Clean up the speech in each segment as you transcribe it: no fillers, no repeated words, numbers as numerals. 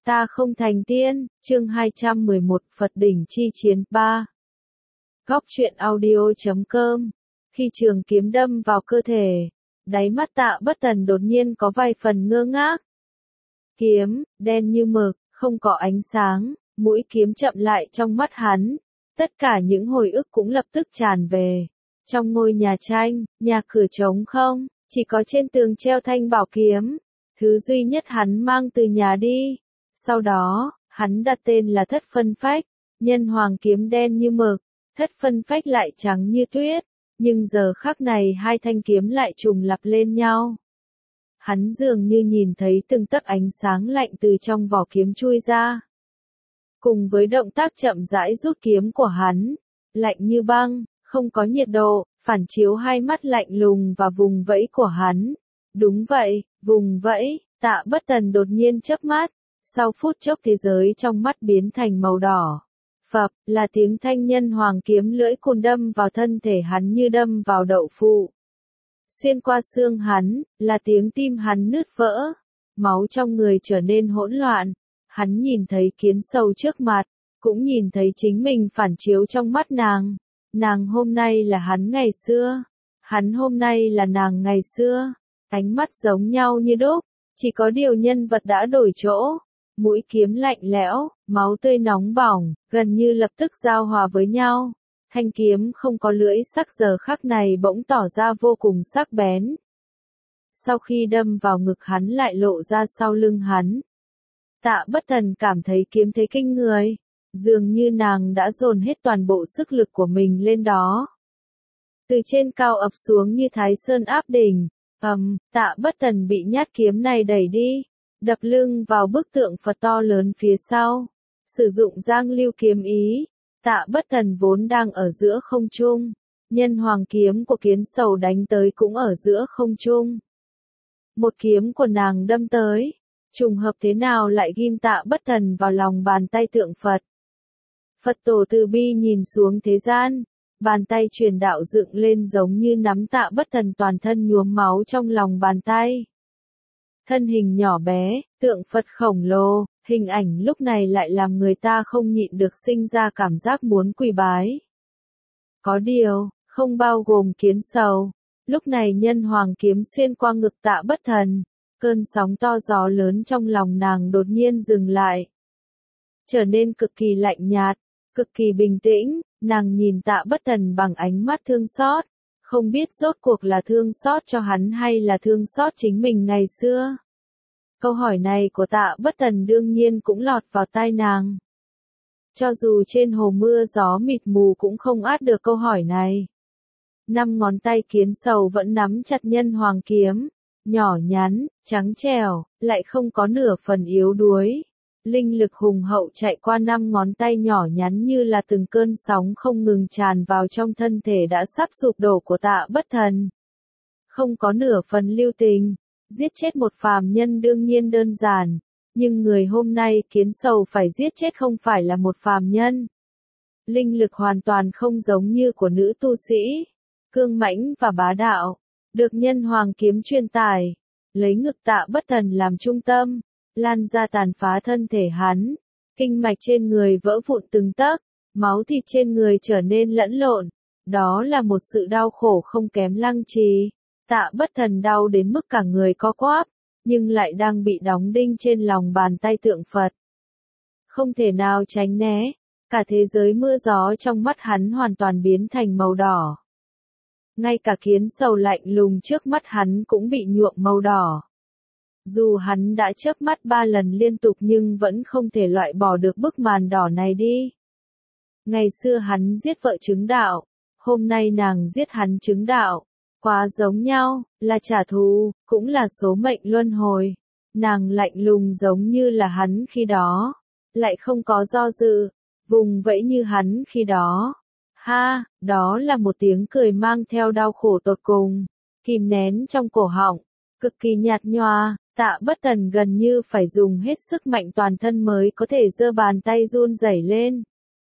Ta không thành tiên, chương 211, Phật đỉnh chi chiến 3. Góc truyện audio.com. Khi trường kiếm đâm vào cơ thể, đáy mắt Tạ Bất Tần đột nhiên có vài phần ngơ ngác. Kiếm, đen như mực, không có ánh sáng, mũi kiếm chậm lại trong mắt hắn. Tất cả những hồi ức cũng lập tức tràn về. Trong ngôi nhà tranh, nhà cửa trống không, chỉ có trên tường treo thanh bảo kiếm. Thứ duy nhất hắn mang từ nhà đi. Sau đó, hắn đặt tên là Thất Phân Phách, nhân hoàng kiếm đen như mực, Thất Phân Phách lại trắng như tuyết, nhưng giờ khắc này hai thanh kiếm lại trùng lặp lên nhau. Hắn dường như nhìn thấy từng tấc ánh sáng lạnh từ trong vỏ kiếm chui ra. Cùng với động tác chậm rãi rút kiếm của hắn, lạnh như băng, không có nhiệt độ, phản chiếu hai mắt lạnh lùng và vùng vẫy của hắn. Đúng vậy, vùng vẫy, Tạ Bất Tần đột nhiên chớp mắt. Sau phút chốc thế giới trong mắt biến thành màu đỏ. Phập, là tiếng thanh nhân hoàng kiếm lưỡi cùn đâm vào thân thể hắn như đâm vào đậu phụ. Xuyên qua xương hắn, là tiếng tim hắn nứt vỡ. Máu trong người trở nên hỗn loạn. Hắn nhìn thấy kiến sầu trước mặt, cũng nhìn thấy chính mình phản chiếu trong mắt nàng. Nàng hôm nay là hắn ngày xưa. Hắn hôm nay là nàng ngày xưa. Ánh mắt giống nhau như đúc, chỉ có điều nhân vật đã đổi chỗ. Mũi kiếm lạnh lẽo, máu tươi nóng bỏng, gần như lập tức giao hòa với nhau. Thanh kiếm không có lưỡi sắc giờ khắc này bỗng tỏ ra vô cùng sắc bén. Sau khi đâm vào ngực hắn lại lộ ra sau lưng hắn. Tạ Bất Tần cảm thấy kiếm thế kinh người, dường như nàng đã dồn hết toàn bộ sức lực của mình lên đó. Từ trên cao ập xuống như Thái Sơn áp đỉnh, Tạ Bất Tần bị nhát kiếm này đẩy đi. Đập lưng vào bức tượng Phật to lớn phía sau, sử dụng giang lưu kiếm ý, Tạ Bất Tần vốn đang ở giữa không trung, nhân hoàng kiếm của kiến sầu đánh tới cũng ở giữa không trung. Một kiếm của nàng đâm tới, trùng hợp thế nào lại ghim Tạ Bất Tần vào lòng bàn tay tượng Phật. Phật tổ từ bi nhìn xuống thế gian, bàn tay truyền đạo dựng lên giống như nắm Tạ Bất Tần toàn thân nhuốm máu trong lòng bàn tay. Thân hình nhỏ bé, tượng Phật khổng lồ, hình ảnh lúc này lại làm người ta không nhịn được sinh ra cảm giác muốn quỳ bái. Có điều, không bao gồm kiến sầu. Lúc này nhân hoàng kiếm xuyên qua ngực Tạ Bất Tần, cơn sóng to gió lớn trong lòng nàng đột nhiên dừng lại. Trở nên cực kỳ lạnh nhạt, cực kỳ bình tĩnh, nàng nhìn Tạ Bất Tần bằng ánh mắt thương xót. Không biết rốt cuộc là thương xót cho hắn hay là thương xót chính mình ngày xưa. Câu hỏi này của Tạ Bất Tần đương nhiên cũng lọt vào tai nàng. Cho dù trên hồ mưa gió mịt mù cũng không át được câu hỏi này. 5 ngón tay kiến sầu vẫn nắm chặt nhân hoàng kiếm, nhỏ nhắn, trắng trẻo, lại không có nửa phần yếu đuối. Linh lực hùng hậu chạy qua 5 ngón tay nhỏ nhắn như là từng cơn sóng không ngừng tràn vào trong thân thể đã sắp sụp đổ của Tạ Bất Tần. Không có nửa phần lưu tình, giết chết một phàm nhân đương nhiên đơn giản, nhưng người hôm nay kiến sầu phải giết chết không phải là một phàm nhân. Linh lực hoàn toàn không giống như của nữ tu sĩ, cương mãnh và bá đạo, được nhân hoàng kiếm truyền tải, lấy ngực Tạ Bất Tần làm trung tâm. Lan ra tàn phá thân thể hắn, kinh mạch trên người vỡ vụn từng tấc, máu thịt trên người trở nên lẫn lộn, đó là một sự đau khổ không kém Lăng Trì. Tạ Bất Tần đau đến mức cả người co quắp, nhưng lại đang bị đóng đinh trên lòng bàn tay tượng Phật. Không thể nào tránh né, cả thế giới mưa gió trong mắt hắn hoàn toàn biến thành màu đỏ. Ngay cả kiến sầu lạnh lùng trước mắt hắn cũng bị nhuộm màu đỏ. Dù hắn đã chớp mắt 3 lần liên tục nhưng vẫn không thể loại bỏ được bức màn đỏ này đi. Ngày xưa hắn giết vợ chứng đạo, hôm nay nàng giết hắn chứng đạo. Quá giống nhau, là trả thù, cũng là số mệnh luân hồi. Nàng lạnh lùng giống như là hắn khi đó, lại không có do dự, vùng vẫy như hắn khi đó. Ha, đó là một tiếng cười mang theo đau khổ tột cùng, kìm nén trong cổ họng, cực kỳ nhạt nhòa. Tạ Bất Tần gần như phải dùng hết sức mạnh toàn thân mới có thể giơ bàn tay run rẩy lên.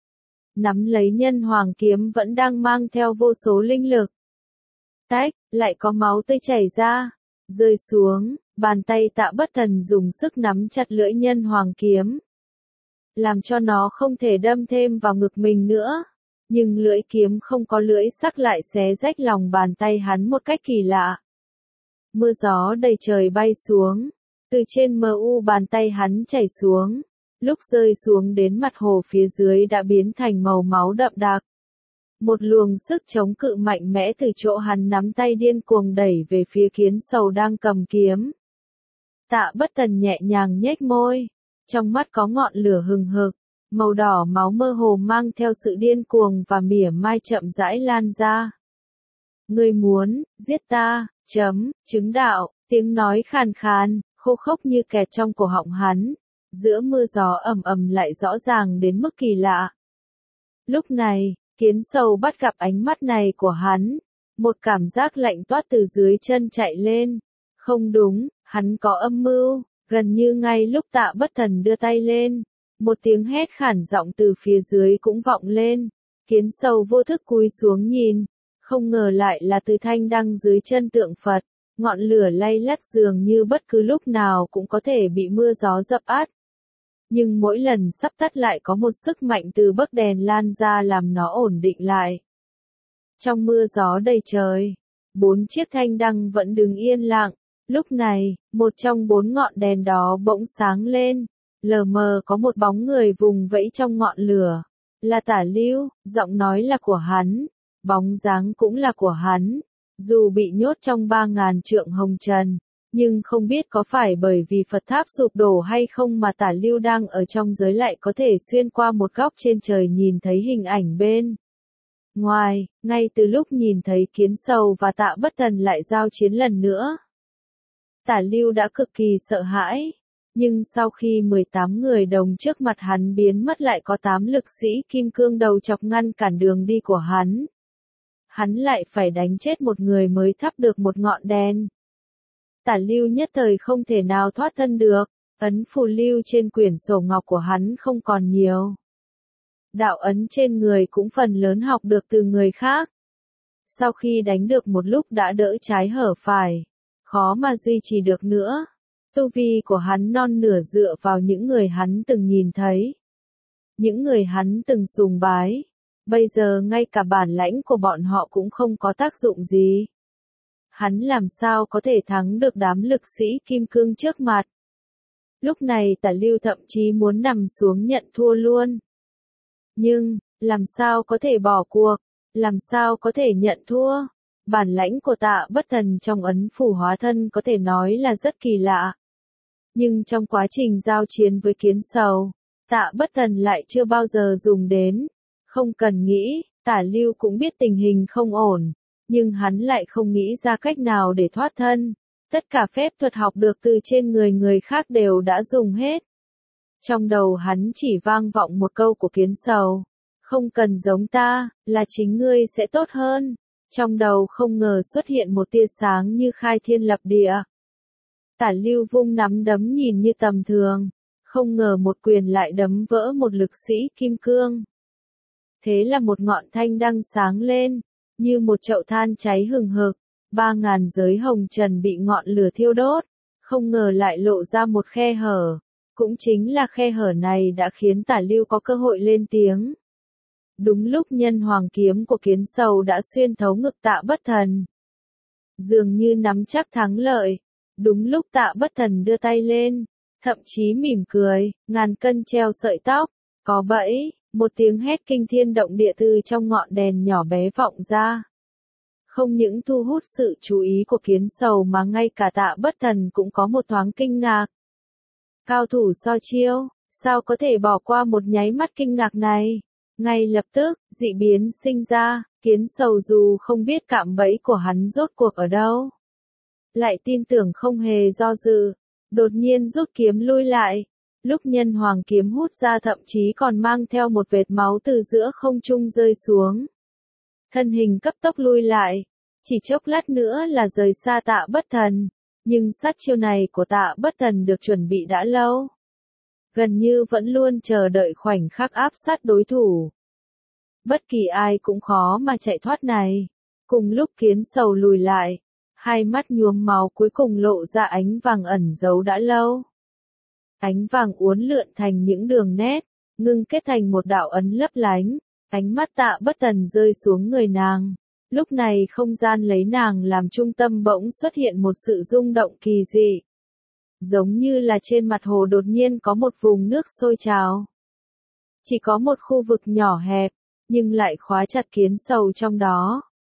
Nắm lấy nhân hoàng kiếm vẫn đang mang theo vô số linh lực. Tách, lại có máu tươi chảy ra. rơi xuống, bàn tay Tạ Bất Thần dùng sức nắm chặt lưỡi nhân hoàng kiếm, làm cho nó không thể đâm thêm vào ngực mình nữa. Nhưng lưỡi kiếm không có lưỡi sắc lại xé rách lòng bàn tay hắn một cách kỳ lạ. Mưa gió đầy trời bay xuống, từ trên mu bàn tay hắn chảy xuống, lúc rơi xuống đến mặt hồ phía dưới đã biến thành màu máu đậm đặc. Một luồng sức chống cự mạnh mẽ từ chỗ hắn nắm tay điên cuồng đẩy về phía Kiến Sầu đang cầm kiếm. Tạ Bất Thần nhẹ nhàng nhếch môi, trong mắt có ngọn lửa hừng hực, màu đỏ máu mơ hồ mang theo sự điên cuồng và mỉa mai chậm rãi lan ra. Ngươi muốn giết ta, chứng đạo, tiếng nói khàn khàn, khô khốc như kẹt trong cổ họng hắn, giữa mưa gió ầm ầm lại rõ ràng đến mức kỳ lạ. Lúc này, Kiến Sầu bắt gặp ánh mắt này của hắn, một cảm giác lạnh toát từ dưới chân chạy lên. Không đúng, hắn có âm mưu. Gần như ngay lúc Tạ Bất Thần đưa tay lên, một tiếng hét khản giọng từ phía dưới cũng vọng lên. Kiến Sầu vô thức cúi xuống nhìn, không ngờ lại là Từ Thanh đăng dưới chân tượng Phật, ngọn lửa lay lắt dường như bất cứ lúc nào cũng có thể bị mưa gió dập tắt. Nhưng mỗi lần sắp tắt lại có một sức mạnh từ bấc đèn lan ra làm nó ổn định lại. Trong mưa gió đầy trời, 4 chiếc thanh đăng vẫn đứng yên lặng. Lúc này, một trong 4 ngọn đèn đó bỗng sáng lên, lờ mờ có một bóng người vùng vẫy trong ngọn lửa. Là Tả Lưu, giọng nói là của hắn, bóng dáng cũng là của hắn. Dù bị nhốt trong 3.000 trượng hồng trần, nhưng không biết có phải bởi vì Phật tháp sụp đổ hay không mà Tả Lưu đang ở trong giới lại có thể xuyên qua một góc trên trời nhìn thấy hình ảnh bên ngoài, ngay từ lúc nhìn thấy Kiến Sầu và Tạ Bất Thần lại giao chiến lần nữa. Tả Lưu đã cực kỳ sợ hãi, nhưng sau khi 18 người đồng trước mặt hắn biến mất lại có 8 lực sĩ kim cương đầu chọc ngăn cản đường đi của hắn. Hắn lại phải đánh chết một người mới thắp được một ngọn đèn. Tả Lưu nhất thời không thể nào thoát thân được, ấn phù lưu trên quyển sổ ngọc của hắn không còn nhiều. Đạo ấn trên người cũng phần lớn học được từ người khác. Sau khi đánh được một lúc đã đỡ trái hở phải, khó mà duy trì được nữa. Tu vi của hắn non nửa dựa vào những người hắn từng nhìn thấy, những người hắn từng sùng bái. Bây giờ ngay cả bản lãnh của bọn họ cũng không có tác dụng gì. Hắn làm sao có thể thắng được đám lực sĩ kim cương trước mặt. Lúc này Tả Lưu thậm chí muốn nằm xuống nhận thua luôn. Nhưng, làm sao có thể bỏ cuộc, làm sao có thể nhận thua. Bản lãnh của Tạ Bất Thần trong ấn phủ hóa thân có thể nói là rất kỳ lạ. Nhưng trong quá trình giao chiến với Kiến Sầu, Tạ Bất Thần lại chưa bao giờ dùng đến. Không cần nghĩ, Tả Lưu cũng biết tình hình không ổn, nhưng hắn lại không nghĩ ra cách nào để thoát thân. Tất cả phép thuật học được từ trên người khác đều đã dùng hết. Trong đầu hắn chỉ vang vọng một câu của Kiến Sầu. Không cần giống ta, là chính ngươi sẽ tốt hơn. Trong đầu không ngờ xuất hiện một tia sáng như khai thiên lập địa. Tả Lưu vung nắm đấm nhìn như tầm thường, không ngờ một quyền lại đấm vỡ một lực sĩ kim cương. Thế là một ngọn thanh đăng sáng lên, như một chậu than cháy hừng hực, 3.000 giới hồng trần bị ngọn lửa thiêu đốt, không ngờ lại lộ ra một khe hở. Cũng chính là khe hở này đã khiến Tả Lưu có cơ hội lên tiếng. Đúng lúc nhân hoàng kiếm của Kiến Sầu đã xuyên thấu ngực Tạ Bất Thần, dường như nắm chắc thắng lợi. Đúng lúc Tạ Bất Thần đưa tay lên, thậm chí mỉm cười, ngàn cân treo sợi tóc, có bẫy, một tiếng hét kinh thiên động địa từ trong ngọn đèn nhỏ bé vọng ra. Không những thu hút sự chú ý của Kiến Sầu mà ngay cả Tạ Bất Thần cũng có một thoáng kinh ngạc. Cao thủ so chiêu, sao có thể bỏ qua một nháy mắt kinh ngạc này? Ngay lập tức, dị biến sinh ra, Kiến Sầu dù không biết cạm bẫy của hắn rốt cuộc ở đâu, lại tin tưởng không hề do dự, đột nhiên rút kiếm lui lại. Lúc nhân hoàng kiếm hút ra thậm chí còn mang theo một vệt máu từ giữa không trung rơi xuống. Thân hình cấp tốc lui lại, chỉ chốc lát nữa là rời xa Tạ Bất Thần, nhưng sát chiêu này của Tạ Bất Thần được chuẩn bị đã lâu. Gần như vẫn luôn chờ đợi khoảnh khắc áp sát đối thủ. Bất kỳ ai cũng khó mà chạy thoát này. Cùng lúc Kiến Sầu lùi lại, hai mắt nhuốm máu cuối cùng lộ ra ánh vàng ẩn giấu đã lâu. Ánh vàng uốn lượn thành những đường nét, ngưng kết thành một đạo ấn lấp lánh, ánh mắt Tạ Bất Tần rơi xuống người nàng. Lúc này không gian lấy nàng làm trung tâm bỗng xuất hiện một sự rung động kỳ dị. Giống như là trên mặt hồ đột nhiên có một vùng nước sôi trào. Chỉ có một khu vực nhỏ hẹp, nhưng lại khóa chặt kiến sầu trong đó.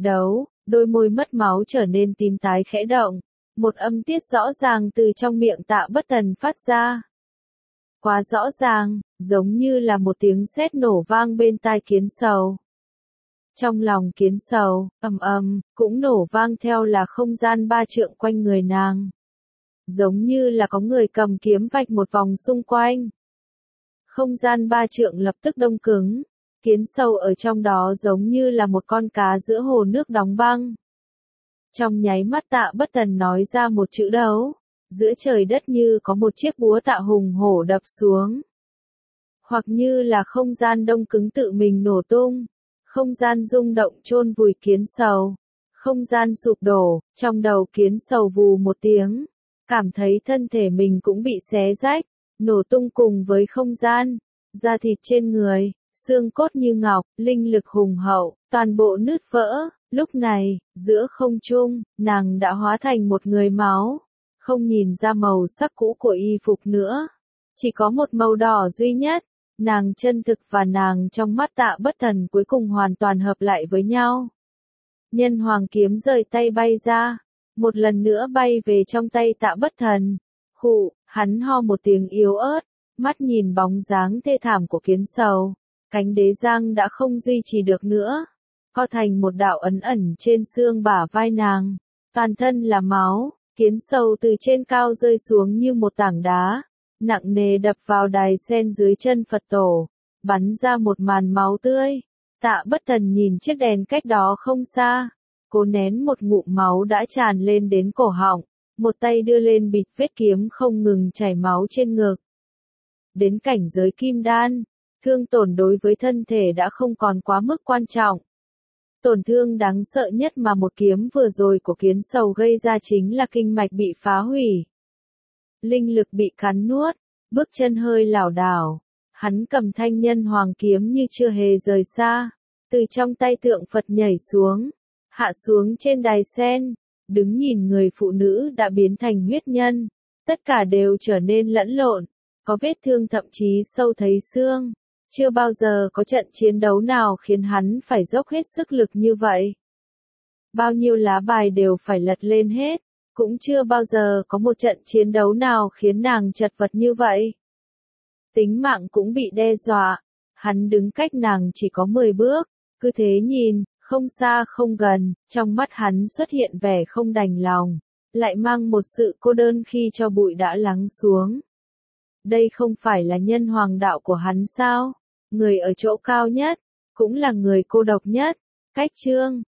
Đôi môi mất máu trở nên tím tái khẽ động. Một âm tiết rõ ràng từ trong miệng Tạ Bất Tần phát ra. Quá rõ ràng, giống như là một tiếng sét nổ vang bên tai kiến sầu. Trong lòng kiến sầu, cũng nổ vang theo là không gian 3 trượng quanh người nàng. Giống như là có người cầm kiếm vạch một vòng xung quanh. Không gian 3 trượng lập tức đông cứng, kiến sầu ở trong đó giống như là một con cá giữa hồ nước đóng băng. Trong nháy mắt Tạ Bất Tần nói ra một chữ đấu, giữa trời đất như có một chiếc búa tạ hùng hổ đập xuống. Hoặc như là không gian đông cứng tự mình nổ tung, không gian rung động chôn vùi kiến sầu, không gian sụp đổ, trong đầu kiến sầu vù một tiếng, cảm thấy thân thể mình cũng bị xé rách, nổ tung cùng với không gian, da thịt trên người, xương cốt như ngọc, linh lực hùng hậu, toàn bộ nứt vỡ. Lúc này, giữa không trung, nàng đã hóa thành một người máu, không nhìn ra màu sắc cũ của y phục nữa, chỉ có một màu đỏ duy nhất. Nàng chân thực và nàng trong mắt Tạ Bất Tần cuối cùng hoàn toàn hợp lại với nhau. Nhân hoàng kiếm rời tay bay ra, một lần nữa bay về trong tay Tạ Bất Tần. Hắn ho một tiếng yếu ớt, mắt nhìn bóng dáng thê thảm của kiến sầu, cánh đế giang đã không duy trì được nữa, co thành một đạo ấn ẩn trên xương bả vai nàng, toàn thân là máu, kiến sầu từ trên cao rơi xuống như một tảng đá, nặng nề đập vào đài sen dưới chân Phật tổ, bắn ra một màn máu tươi. Tạ Bất Tần nhìn chiếc đèn cách đó không xa, cố nén một ngụm máu đã tràn lên đến cổ họng, một tay đưa lên bịt vết kiếm không ngừng chảy máu trên ngực. Đến cảnh giới kim đan, thương tổn đối với thân thể đã không còn quá mức quan trọng. Tổn thương đáng sợ nhất mà một kiếm vừa rồi của kiến sầu gây ra chính là kinh mạch bị phá hủy. Linh lực bị cắn nuốt, bước chân hơi lảo đảo, hắn cầm thanh nhân hoàng kiếm như chưa hề rời xa, từ trong tay tượng Phật nhảy xuống, hạ xuống trên đài sen, đứng nhìn người phụ nữ đã biến thành huyết nhân, tất cả đều trở nên lẫn lộn, có vết thương thậm chí sâu thấy xương, chưa bao giờ có trận chiến đấu nào khiến hắn phải dốc hết sức lực như vậy. Bao nhiêu lá bài đều phải lật lên hết. Cũng chưa bao giờ có một trận chiến đấu nào khiến nàng chật vật như vậy. Tính mạng cũng bị đe dọa, hắn đứng cách nàng chỉ có 10 bước, cứ thế nhìn, không xa không gần, trong mắt hắn xuất hiện vẻ không đành lòng, lại mang một sự cô đơn khi cho bụi đã lắng xuống. Đây không phải là nhân hoàng đạo của hắn sao? Người ở chỗ cao nhất, cũng là người cô độc nhất. Cách chương